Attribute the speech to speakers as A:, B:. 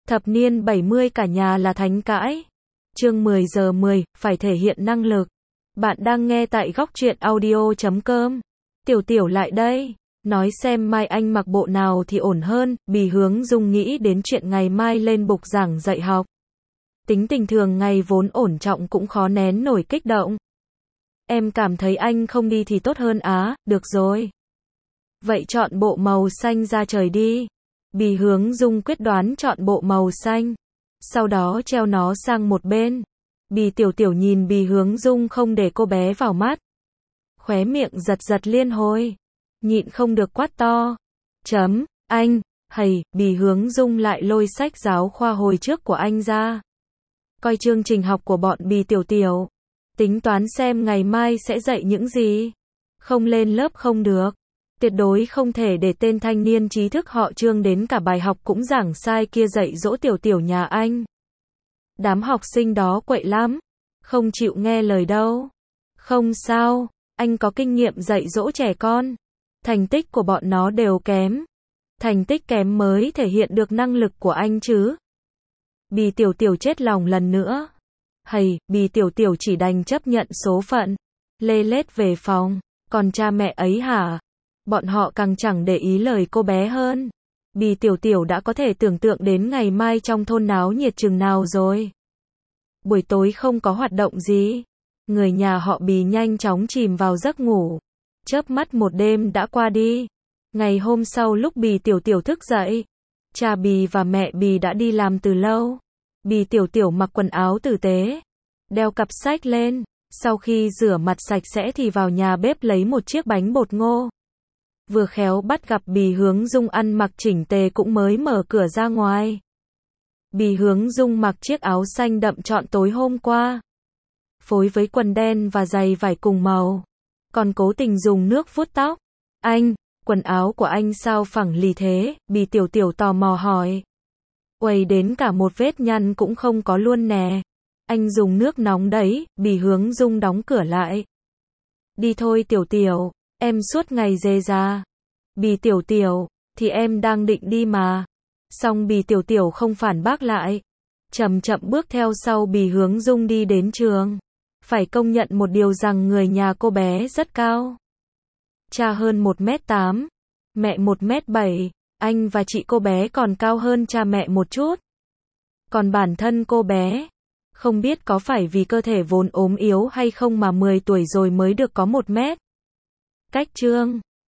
A: Thập niên 70 cả nhà là thánh cãi. Chương 10 giờ 10, phải thể hiện năng lực. Bạn đang nghe tại góc truyện audio.com. Tiểu Tiểu lại đây. Nói xem mai anh mặc bộ nào thì ổn hơn. Bì Hướng Dung nghĩ đến chuyện ngày mai lên bục giảng dạy học. Tính tình thường ngày vốn ổn trọng cũng khó nén nổi kích động. Em cảm thấy anh không đi thì tốt hơn á, được rồi. Vậy chọn bộ màu xanh ra trời đi. Bì Hướng Dung quyết đoán chọn bộ màu xanh. Sau đó treo nó sang một bên. Bì Tiểu Tiểu nhìn Bì Hướng Dung không để cô bé vào mắt. Khóe miệng giật giật liên hồi. Nhịn không được quát to. Anh, hầy, Bì Hướng Dung lại lôi sách giáo khoa hồi trước của anh ra. Coi chương trình học của bọn Bì Tiểu Tiểu. Tính toán xem ngày mai sẽ dạy những gì. Không lên lớp không được. Tuyệt đối không thể để tên thanh niên trí thức họ Trương đến cả bài học cũng giảng sai kia dạy dỗ Tiểu Tiểu nhà anh. Đám học sinh đó quậy lắm. Không chịu nghe lời đâu. Không sao, anh có kinh nghiệm dạy dỗ trẻ con. Thành tích của bọn nó đều kém. Thành tích kém mới thể hiện được năng lực của anh chứ. Bì Tiểu Tiểu chết lòng lần nữa. Hầy, Bì Tiểu Tiểu chỉ đành chấp nhận số phận. Lê lết về phòng. Còn cha mẹ ấy hả? Bọn họ càng chẳng để ý lời cô bé hơn. Bì Tiểu Tiểu đã có thể tưởng tượng đến ngày mai trong thôn náo nhiệt chừng nào rồi. Buổi tối không có hoạt động gì. Người nhà họ Bì nhanh chóng chìm vào giấc ngủ. Chớp mắt một đêm đã qua đi. Ngày hôm sau lúc Bì Tiểu Tiểu thức dậy, cha Bì và mẹ Bì đã đi làm từ lâu. Bì Tiểu Tiểu mặc quần áo tử tế, đeo cặp sách lên. Sau khi rửa mặt sạch sẽ thì vào nhà bếp lấy một chiếc bánh bột ngô. Vừa khéo bắt gặp Bì Hướng Dung ăn mặc chỉnh tề cũng mới mở cửa ra ngoài. Bì Hướng Dung mặc chiếc áo xanh đậm chọn tối hôm qua, phối với quần đen và giày vải cùng màu. Còn cố tình dùng nước vuốt tóc. Anh, quần áo của anh sao phẳng lì thế? Bì Tiểu Tiểu tò mò hỏi. Uầy, đến cả một vết nhăn cũng không có luôn nè. Anh dùng nước nóng đấy. Bì Hướng Dung đóng cửa lại. Đi thôi Tiểu Tiểu, em suốt ngày dề ra. Bì Tiểu Tiểu, thì em đang định đi mà. Xong Bì Tiểu Tiểu không phản bác lại. Chậm chậm bước theo sau Bì Hướng Dung đi đến trường. Phải công nhận một điều rằng người nhà cô bé rất cao. Cha hơn 1m8, mẹ 1m7, anh và chị cô bé còn cao hơn cha mẹ một chút. Còn bản thân cô bé, không biết có phải vì cơ thể vốn ốm yếu hay không mà 10 tuổi rồi mới được có 1 mét. Cách Trương